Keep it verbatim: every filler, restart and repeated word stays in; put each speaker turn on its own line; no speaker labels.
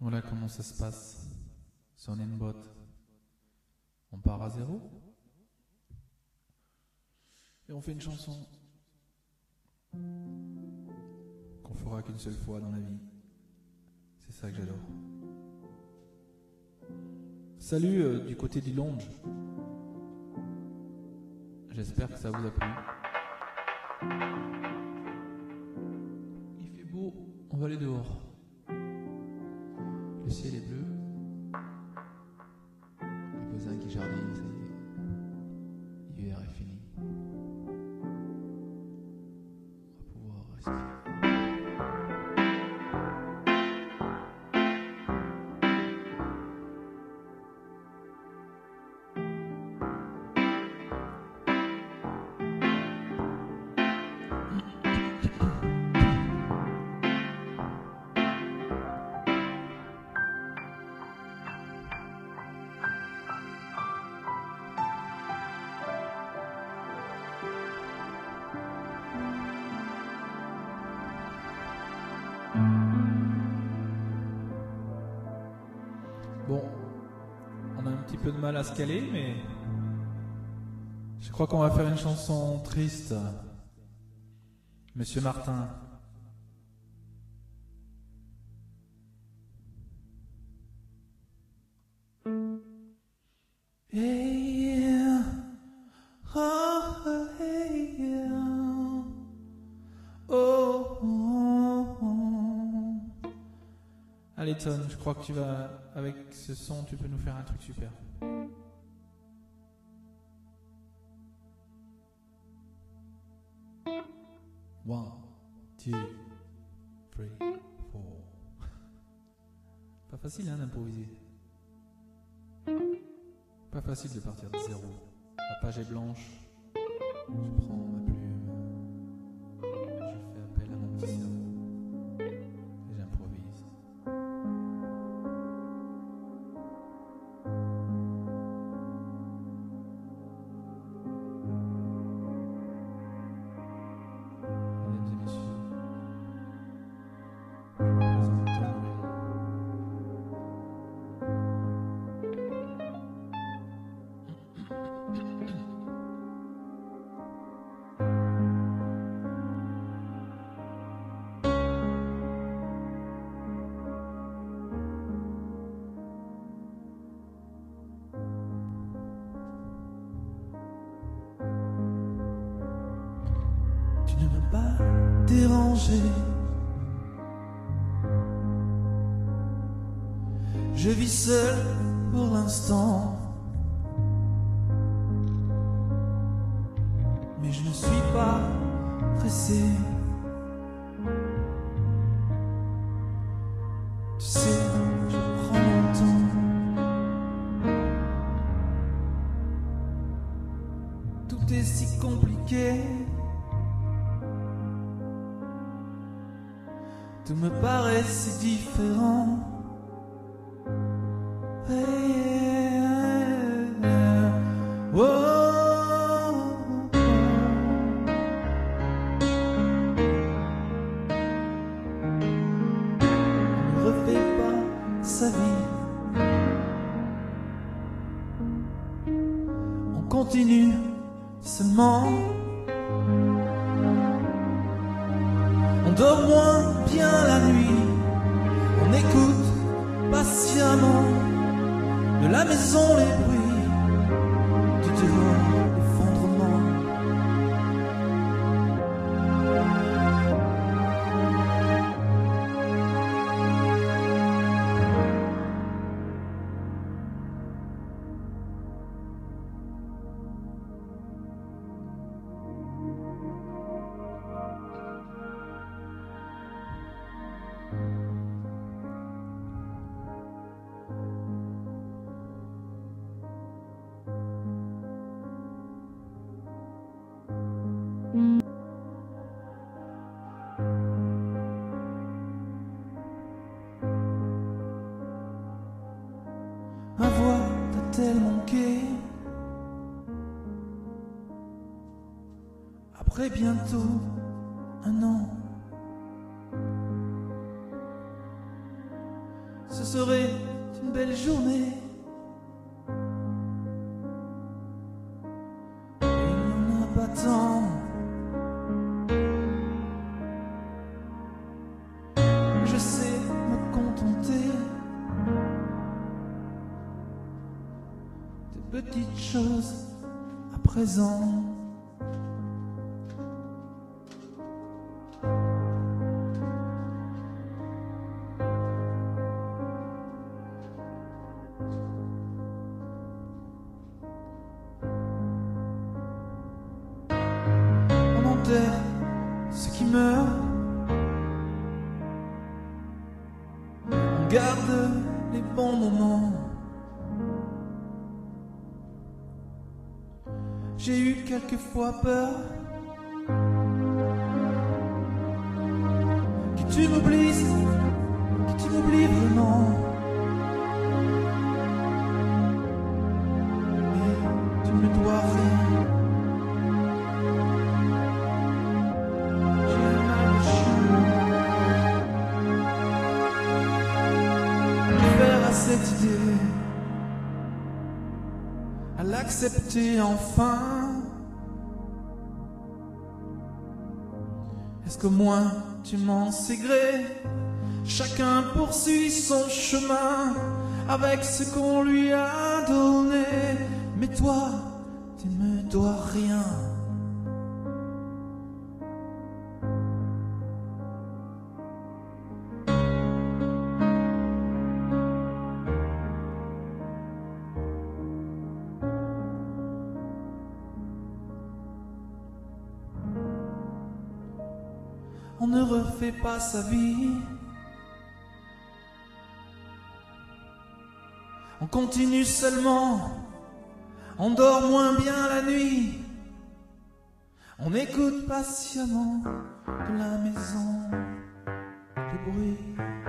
Voilà comment ça se passe. Si on est une botte, on part à zéro. Et on fait une chanson qu'on fera qu'une seule fois dans la vie. C'est ça que j'adore. Salut euh, du côté du Longe. J'espère que ça vous a plu. Il fait beau, on va aller dehors. Le ciel est bleu. Les voisins qui jardinent, ça y est. L'hiver est fini. On va pouvoir respirer. Bon, on a un petit peu de mal à se caler, mais je crois qu'on va faire une chanson triste. Monsieur Martin. Hey, yeah. Oh, hey, yeah. Oh, oh, oh. Allez Ton, je crois que tu vas, avec ce son, tu peux nous faire un truc super. One, two, three, four. Pas facile hein d'improviser. Pas facile de partir de zéro. La page est blanche. Je prends ma plume. Je fais appel à mon petit cerveau. Et j'improvise. Mesdames et messieurs, je vous présente Ton Noël. Tu ne m'as pas dérangé. Je vis seul pour l'instant. Mais je ne suis pas pressé. Tu sais, je prends mon temps. Tout est si compliqué. Tout me paraît si différent. Hey, oh, oh. On ne refait pas sa vie. On continue seulement. On dort moins bien la nuit, on écoute patiemment de la maison les bruits, du dehors l'effondrement. Ma voix t'a-t-elle manqué? Après bientôt un an, ce serait une belle journée. Et il n'y en a pas tant. Je sais me contenter de petites choses à présent. On enterre ceux qui meurent, on garde les bons moments. J'ai eu quelquefois peur que tu m'oublies, que tu m'oublies vraiment. Mais tu ne me dois rien. J'ai mal au chien de faire à cette idée, à l'accepter enfin. Est-ce qu'au moins tu m'en sais gré? Chacun poursuit son chemin avec ce qu'on lui a donné. Mais toi, tu ne me dois rien. On ne refait pas sa vie, on continue seulement, on dort moins bien la nuit, on écoute patiemment de la maison les bruits.